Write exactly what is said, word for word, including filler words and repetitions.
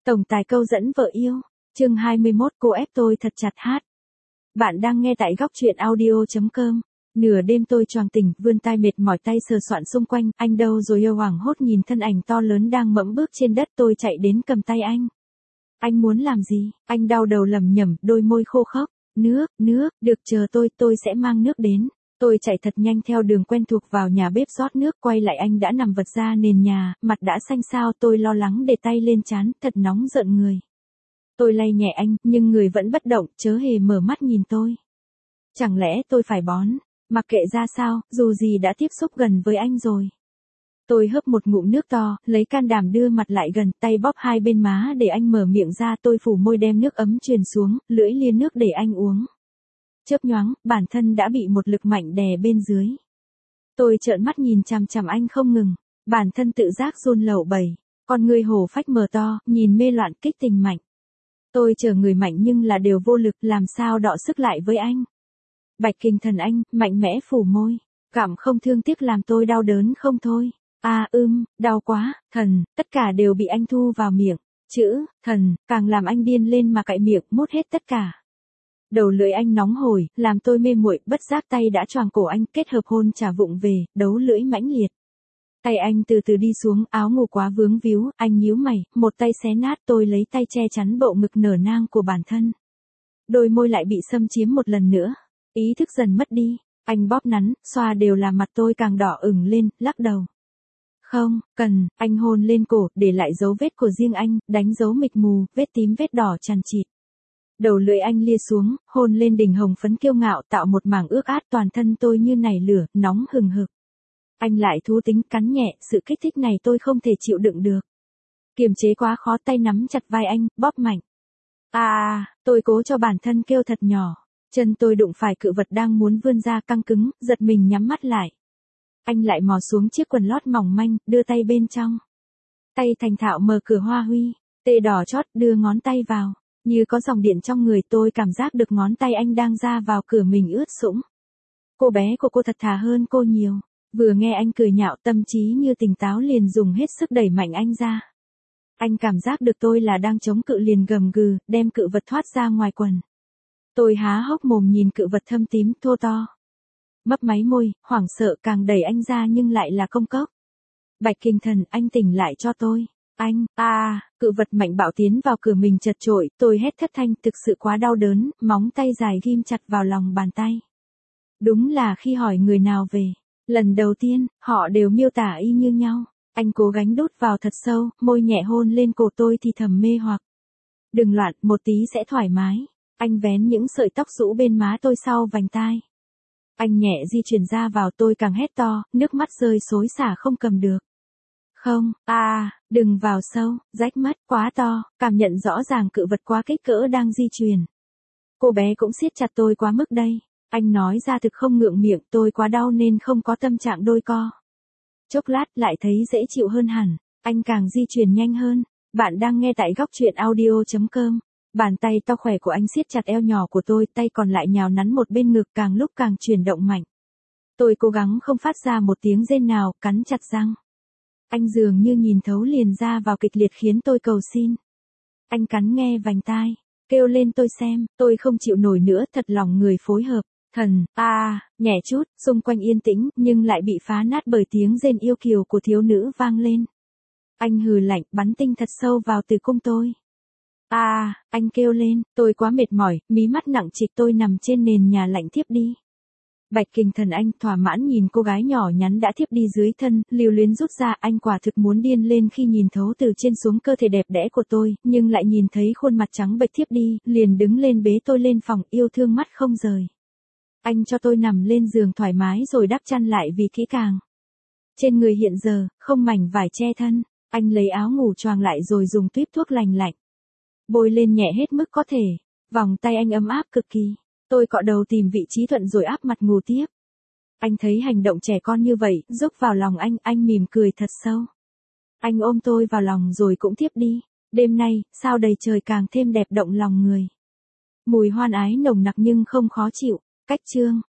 Tổng tài câu dẫn vợ yêu, chương hai mươi mốt cô ép tôi thật chặt hát. Bạn đang nghe tại góc truyện audio chấm com. Nửa đêm tôi choàng tỉnh, vươn tai mệt mỏi tay sờ soạn xung quanh, anh đâu rồi yêu hoảng hốt nhìn thân ảnh to lớn đang mẫm bước trên đất, tôi chạy đến cầm tay anh. Anh muốn làm gì? Anh đau đầu lẩm nhẩm, đôi môi khô khốc. Nước, nước, được chờ tôi, tôi sẽ mang nước đến. Tôi chạy thật nhanh theo đường quen thuộc vào nhà bếp rót nước, quay lại anh đã nằm vật ra nền nhà, mặt đã xanh xao, tôi lo lắng để tay lên trán, thật nóng rợn người. Tôi lay nhẹ anh, nhưng người vẫn bất động, chớ hề mở mắt nhìn tôi. Chẳng lẽ tôi phải bón? Mặc kệ ra sao, dù gì đã tiếp xúc gần với anh rồi. Tôi hớp một ngụm nước to, lấy can đảm đưa mặt lại gần, tay bóp hai bên má để anh mở miệng ra, tôi phủ môi đem nước ấm truyền xuống, lưỡi lia nước để anh uống. Chớp nhoáng, bản thân đã bị một lực mạnh đè bên dưới. Tôi trợn mắt nhìn chằm chằm anh không ngừng, bản thân tự giác run lẩu bẩy, con người hổ phách mở to, nhìn mê loạn kích tình mạnh. Tôi chờ người mạnh nhưng là đều vô lực, làm sao đọ sức lại với anh. Bạch Kình Thần anh, mạnh mẽ phủ môi, cảm không thương tiếc làm tôi đau đớn không thôi. À ưm, đau quá, thần, tất cả đều bị anh thu vào miệng. Chữ, thần, càng làm anh điên lên mà cạy miệng, mút hết tất cả. Đầu lưỡi anh nóng hổi, làm tôi mê muội, bất giác tay đã choàng cổ anh, kết hợp hôn trả vụng về, đấu lưỡi mãnh liệt. Tay anh từ từ đi xuống, áo ngủ quá vướng víu, anh nhíu mày, một tay xé nát, tôi lấy tay che chắn bộ ngực nở nang của bản thân. Đôi môi lại bị xâm chiếm một lần nữa, ý thức dần mất đi, anh bóp nắn, xoa đều làm mặt tôi càng đỏ ửng lên, lắc đầu. Không, cần, anh hôn lên cổ, để lại dấu vết của riêng anh, đánh dấu mịt mù, vết tím vết đỏ chằng chịt. Đầu lưỡi anh lia xuống, hôn lên đỉnh hồng phấn kiêu ngạo, tạo một mảng ướt át, toàn thân tôi như nảy lửa, nóng hừng hực. Anh lại thú tính cắn nhẹ, sự kích thích này tôi không thể chịu đựng được. Kiềm chế quá khó, tay nắm chặt vai anh, bóp mạnh. À, tôi cố cho bản thân kêu thật nhỏ. Chân tôi đụng phải cự vật đang muốn vươn ra căng cứng, giật mình nhắm mắt lại. Anh lại mò xuống chiếc quần lót mỏng manh, đưa tay bên trong. Tay thành thạo mở cửa hoa huy, tê đỏ chót, đưa ngón tay vào. Như có dòng điện trong người, tôi cảm giác được ngón tay anh đang ra vào cửa mình ướt sũng. Cô bé của cô thật thà hơn cô nhiều. Vừa nghe anh cười nhạo, tâm trí như tỉnh táo liền dùng hết sức đẩy mạnh anh ra. Anh cảm giác được tôi là đang chống cự liền gầm gừ, đem cự vật thoát ra ngoài quần. Tôi há hốc mồm nhìn cự vật thâm tím, thô to. Mấp máy môi, hoảng sợ càng đẩy anh ra nhưng lại là công cốc. Bạch Kình Thần, anh tỉnh lại cho tôi. Anh, à, cự vật mạnh bạo tiến vào cửa mình chật chội, tôi hét thất thanh, thực sự quá đau đớn, móng tay dài ghim chặt vào lòng bàn tay. Đúng là khi hỏi người nào về, lần đầu tiên, họ đều miêu tả y như nhau. Anh cố gắng đút vào thật sâu, môi nhẹ hôn lên cổ tôi thì thầm mê hoặc. Đừng loạn, một tí sẽ thoải mái. Anh vén những sợi tóc rũ bên má tôi sau vành tai. Anh nhẹ di chuyển ra vào, tôi càng hét to, nước mắt rơi xối xả không cầm được. Không, à, đừng vào sâu, rách mất, quá to, cảm nhận rõ ràng cự vật quá kích cỡ đang di chuyển. Cô bé cũng siết chặt tôi quá mức đây. Anh nói ra thực không ngượng miệng, tôi quá đau nên không có tâm trạng đôi co. Chốc lát lại thấy dễ chịu hơn hẳn, anh càng di chuyển nhanh hơn. Bạn đang nghe tại góc truyện audio chấm com. Bàn tay to khỏe của anh siết chặt eo nhỏ của tôi, tay còn lại nhào nắn một bên ngực, càng lúc càng chuyển động mạnh. Tôi cố gắng không phát ra một tiếng rên nào, cắn chặt răng. Anh dường như nhìn thấu liền ra vào kịch liệt khiến tôi cầu xin. Anh cắn nghe vành tai, kêu lên tôi xem, tôi không chịu nổi nữa, thật lòng người phối hợp. Thần, à, nhẹ chút, xung quanh yên tĩnh, nhưng lại bị phá nát bởi tiếng rên yêu kiều của thiếu nữ vang lên. Anh hừ lạnh, bắn tinh thật sâu vào tử cung tôi. À, anh kêu lên, tôi quá mệt mỏi, mí mắt nặng trịch, tôi nằm trên nền nhà lạnh thiếp đi. Bạch Kình Thần anh, thỏa mãn nhìn cô gái nhỏ nhắn đã thiếp đi dưới thân, lưu luyến rút ra, anh quả thực muốn điên lên khi nhìn thấu từ trên xuống cơ thể đẹp đẽ của tôi, nhưng lại nhìn thấy khuôn mặt trắng bệch thiếp đi, liền đứng lên bế tôi lên phòng, yêu thương mắt không rời. Anh cho tôi nằm lên giường thoải mái rồi đắp chăn lại vì kỹ càng. Trên người hiện giờ, không mảnh vải che thân, anh lấy áo ngủ choàng lại rồi dùng tuýp thuốc lành lạnh. Bôi lên nhẹ hết mức có thể, vòng tay anh ấm áp cực kỳ. Tôi cọ đầu tìm vị trí thuận rồi áp mặt ngủ tiếp. Anh thấy hành động trẻ con như vậy, rúc vào lòng anh, anh mỉm cười thật sâu. Anh ôm tôi vào lòng rồi cũng thiếp đi. Đêm nay, sao đầy trời càng thêm đẹp động lòng người. Mùi hoan ái nồng nặc nhưng không khó chịu. Cách chương.